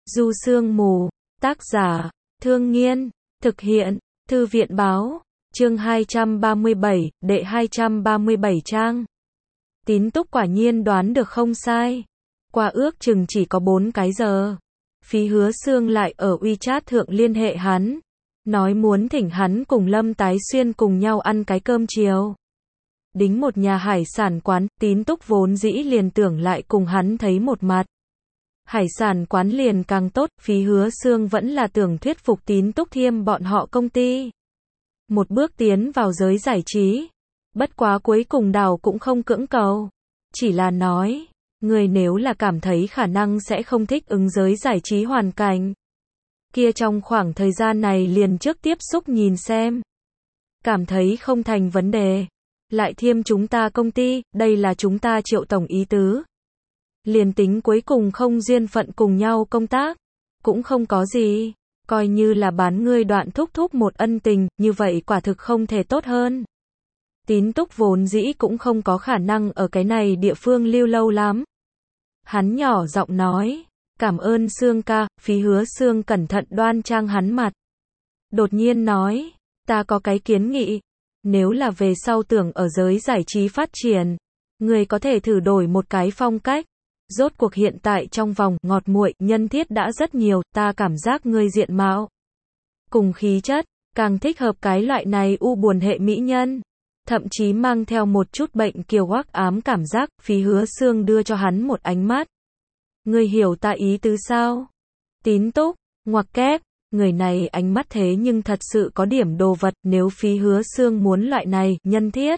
Du Sương Mù, tác giả, Thương Nghiên, thực hiện, Thư viện báo, chương 237, đệ 237 trang. Tín Túc quả nhiên đoán được không sai. Qua ước chừng chỉ có 4 cái giờ. Phí Hứa Sương lại ở WeChat thượng liên hệ hắn. Nói muốn thỉnh hắn cùng Lâm Tái Xuyên cùng nhau ăn cái cơm chiều. Đính một nhà hải sản quán, Tín Túc vốn dĩ liền tưởng lại cùng hắn thấy một mặt. Hải sản quán liền càng tốt, Phí Hứa Sương vẫn là tưởng thuyết phục Tín Túc thiêm bọn họ công ty. Một bước tiến vào giới giải trí. Bất quá cuối cùng Đào cũng không cưỡng cầu. Chỉ là nói, người nếu là cảm thấy khả năng sẽ không thích ứng giới giải trí hoàn cảnh. Kia trong khoảng thời gian này liền trước tiếp xúc nhìn xem. Cảm thấy không thành vấn đề. Lại thiêm chúng ta công ty, đây là chúng ta Triệu tổng ý tứ. Liền tính cuối cùng không duyên phận cùng nhau công tác, cũng không có gì, coi như là bán ngươi đoạn thúc thúc một ân tình, như vậy quả thực không thể tốt hơn. Tín Túc vốn dĩ cũng không có khả năng ở cái này địa phương lưu lâu lắm. Hắn nhỏ giọng nói, cảm ơn Sương ca, Phí Hứa Sương cẩn thận đoan trang hắn mặt. Đột nhiên nói, ta có cái kiến nghị, nếu là về sau tưởng ở giới giải trí phát triển, người có thể thử đổi một cái phong cách. Rốt cuộc hiện tại trong vòng ngọt muội nhân thiết đã rất nhiều, ta cảm giác ngươi diện mạo cùng khí chất, càng thích hợp cái loại này u buồn hệ mỹ nhân. Thậm chí mang theo một chút bệnh kiều hắc ám cảm giác, Phí Hứa Sương đưa cho hắn một ánh mắt. Ngươi hiểu ta ý tứ sao? Tín Túc, ngoặc kép, người này ánh mắt thế nhưng thật sự có điểm đồ vật, nếu Phí Hứa Sương muốn loại này, nhân thiết.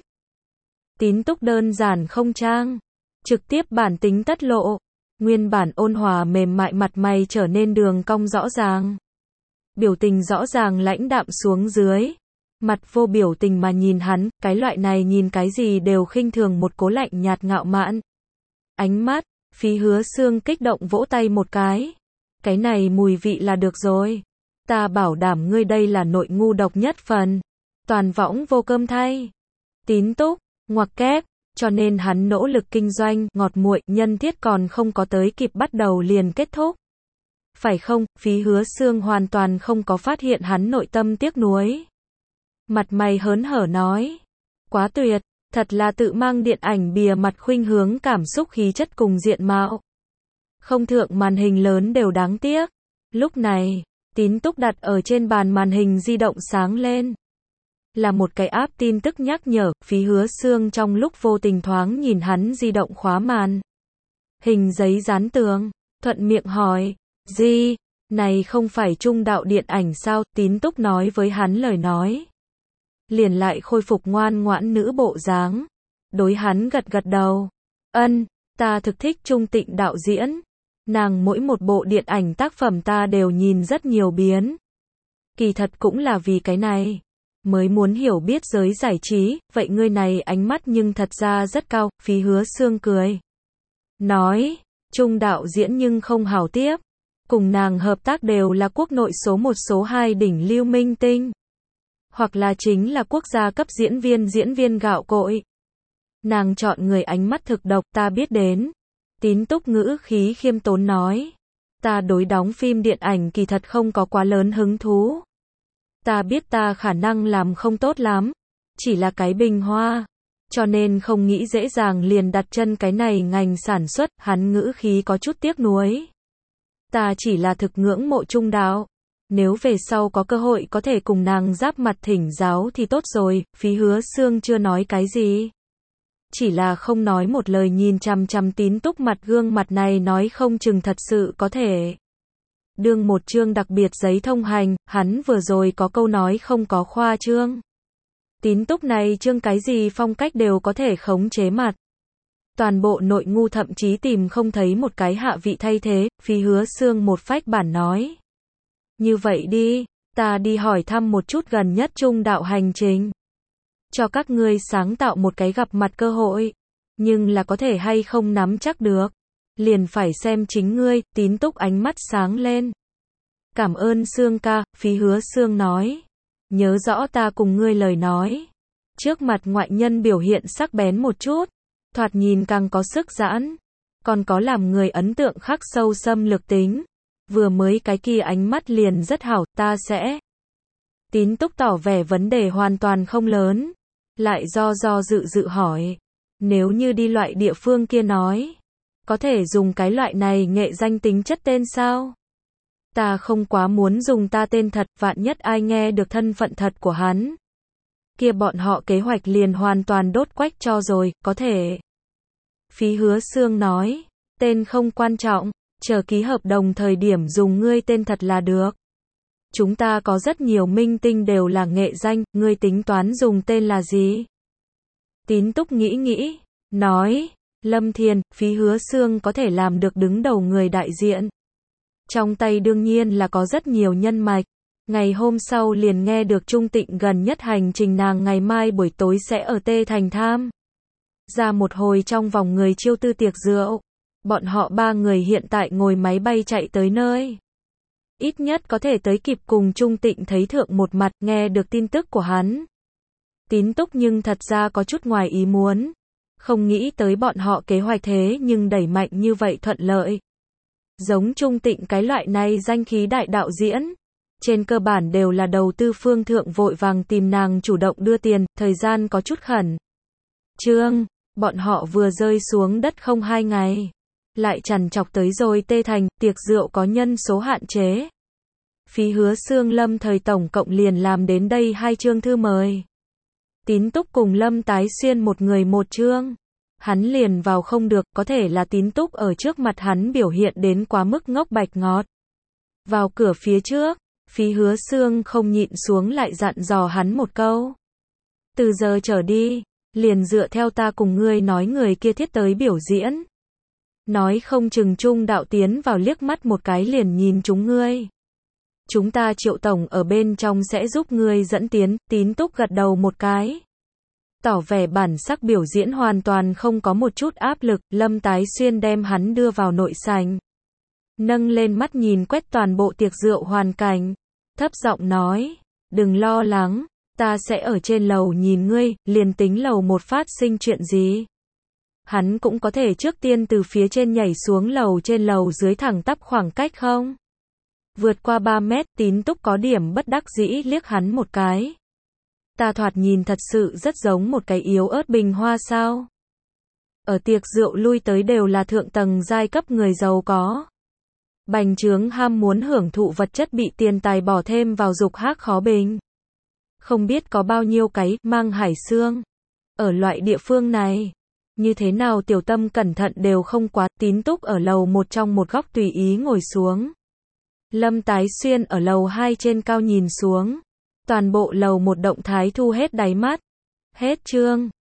Tín Túc đơn giản không trang. Trực tiếp bản tính tất lộ, nguyên bản ôn hòa mềm mại mặt mày trở nên đường cong rõ ràng. Biểu tình rõ ràng lãnh đạm xuống dưới. Mặt vô biểu tình mà nhìn hắn, cái loại này nhìn cái gì đều khinh thường một cố lạnh nhạt ngạo mạn. Ánh mắt, Phí Hứa Sương kích động vỗ tay một cái. Cái này mùi vị là được rồi. Ta bảo đảm ngươi đây là nội ngu độc nhất phần. Toàn võng vô cơm thay. Tín Túc, ngoặc kép. Cho nên hắn nỗ lực kinh doanh, ngọt muội, nhân thiết còn không có tới kịp bắt đầu liền kết thúc. Phải không? Phí Hứa Sương hoàn toàn không có phát hiện hắn nội tâm tiếc nuối. Mặt mày hớn hở nói. Quá tuyệt, thật là tự mang điện ảnh bìa mặt khuynh hướng cảm xúc khí chất cùng diện mạo. Không thượng màn hình lớn đều đáng tiếc. Lúc này, Tín Túc đặt ở trên bàn màn hình di động sáng lên. Là một cái app tin tức nhắc nhở, Phí Hứa Sương trong lúc vô tình thoáng nhìn hắn di động khóa màn hình giấy dán tường, thuận miệng hỏi, gì, này không phải Trung đạo điện ảnh sao? Tín Túc nói với hắn lời nói. Liền lại khôi phục ngoan ngoãn nữ bộ dáng. Đối hắn gật gật đầu. Ân, ta thực thích Trung Tịnh đạo diễn. Nàng mỗi một bộ điện ảnh tác phẩm ta đều nhìn rất nhiều biến. Kỳ thật cũng là vì cái này. Mới muốn hiểu biết giới giải trí, vậy ngươi này ánh mắt nhưng thật ra rất cao, Phí Hứa Sương cười. Nói, Trung đạo diễn nhưng không hảo tiếp. Cùng nàng hợp tác đều là quốc nội số 1 số 2 đỉnh lưu minh tinh. Hoặc là chính là quốc gia cấp diễn viên gạo cội. Nàng chọn người ánh mắt thực độc ta biết đến. Tín Túc ngữ khí khiêm tốn nói. Ta đối đóng phim điện ảnh kỳ thật không có quá lớn hứng thú. Ta biết ta khả năng làm không tốt lắm, chỉ là cái bình hoa, cho nên không nghĩ dễ dàng liền đặt chân cái này ngành sản xuất, hắn ngữ khí có chút tiếc nuối. Ta chỉ là thực ngưỡng mộ Trung đạo, nếu về sau có cơ hội có thể cùng nàng giáp mặt thỉnh giáo thì tốt rồi, Phí Hứa Sương chưa nói cái gì. Chỉ là không nói một lời nhìn chằm chằm Tín Túc mặt gương mặt này nói không chừng thật sự có thể. Đương một chương đặc biệt giấy thông hành, hắn vừa rồi có câu nói không có khoa trương. Tín Túc này chương cái gì phong cách đều có thể khống chế mặt. Toàn bộ nội ngu thậm chí tìm không thấy một cái hạ vị thay thế, Phí Hứa Sương một phách bản nói. Như vậy đi, ta đi hỏi thăm một chút gần nhất Trung đạo hành trình. Cho các ngươi sáng tạo một cái gặp mặt cơ hội. Nhưng là có thể hay không nắm chắc được. Liền phải xem chính ngươi, Tín Túc ánh mắt sáng lên. Cảm ơn Sương ca, Phí Hứa Sương nói. Nhớ rõ ta cùng ngươi lời nói. Trước mặt ngoại nhân biểu hiện sắc bén một chút. Thoạt nhìn càng có sức giãn. Còn có làm người ấn tượng khắc sâu xâm lược tính. vừa mới cái kia ánh mắt liền rất hảo, ta sẽ. Tín Túc tỏ vẻ vấn đề hoàn toàn không lớn, lại do dự hỏi, nếu như đi loại địa phương kia nói, có thể dùng cái loại này nghệ danh tính chất tên sao? Ta không quá muốn dùng ta tên thật, vạn nhất ai nghe được thân phận thật của hắn. Kia bọn họ kế hoạch liền hoàn toàn đốt quách cho rồi, có thể. Phí Hứa Xương nói, tên không quan trọng, chờ ký hợp đồng thời điểm dùng ngươi tên thật là được. Chúng ta có rất nhiều minh tinh đều là nghệ danh, ngươi tính toán dùng tên là gì? Tín Túc nghĩ, nói, Lâm Thiền, Phí Hứa Xương có thể làm được đứng đầu người đại diện. Trong tay đương nhiên là có rất nhiều nhân mạch. Ngày hôm sau liền nghe được Trung Tịnh gần nhất hành trình nàng ngày mai buổi tối sẽ ở Tê Thành tham ra một hồi trong vòng người chiêu tư tiệc rượu. Bọn họ 3 người hiện tại ngồi máy bay chạy tới nơi. Ít nhất có thể tới kịp cùng Trung Tịnh thấy thượng một mặt, nghe được tin tức của hắn. Tín Túc nhưng thật ra có chút ngoài ý muốn. Không nghĩ tới bọn họ kế hoạch thế nhưng đẩy mạnh như vậy thuận lợi. Giống Trung Tịnh cái loại này danh khí đại đạo diễn. Trên cơ bản đều là đầu tư phương thượng vội vàng tìm nàng chủ động đưa tiền, thời gian có chút khẩn trương, bọn họ vừa rơi xuống đất không 2 ngày. Lại trằn trọc tới rồi Tê Thành, tiệc rượu có nhân số hạn chế. Phí Hứa Xương Lâm thời tổng cộng liền làm đến đây 2 chương thư mời. Tín Túc cùng Lâm Tái Xuyên một người một chương. Hắn liền vào không được, có thể là Tín Túc ở trước mặt hắn biểu hiện đến quá mức ngốc bạch ngọt. Vào cửa phía trước, Phí Hứa Xương không nhịn xuống lại dặn dò hắn một câu. Từ giờ trở đi, liền dựa theo ta cùng ngươi nói người kia thiết tới biểu diễn. Nói không chừng Trung đạo tiến vào liếc mắt một cái liền nhìn chúng ngươi. Chúng ta Triệu tổng ở bên trong sẽ giúp ngươi dẫn tiến. Tín Túc gật đầu một cái. Tỏ vẻ bản sắc biểu diễn hoàn toàn không có một chút áp lực. Lâm Tái Xuyên đem hắn đưa vào nội sảnh. Nâng lên mắt nhìn quét toàn bộ tiệc rượu hoàn cảnh. Thấp giọng nói, đừng lo lắng, ta sẽ ở trên lầu nhìn ngươi, liền tính lầu một phát sinh chuyện gì. Hắn cũng có thể trước tiên từ phía trên nhảy xuống lầu trên lầu dưới thẳng tắp khoảng cách không? Vượt qua 3 mét, Tín Túc có điểm bất đắc dĩ liếc hắn một cái. Ta thoạt nhìn thật sự rất giống một cái yếu ớt bình hoa sao? Ở tiệc rượu lui tới đều là thượng tầng giai cấp người giàu có. Bành trướng ham muốn hưởng thụ vật chất bị tiền tài bỏ thêm vào dục hác khó bình. Không biết có bao nhiêu cái mang hải xương. Ở loại địa phương này, như thế nào tiểu tâm cẩn thận đều không quá. Tín Túc ở lầu 1 trong một góc tùy ý ngồi xuống. Lâm Tái Xuyên ở lầu 2 trên cao nhìn xuống. Toàn bộ lầu 1 động thái thu hết đáy mắt. Hết chương.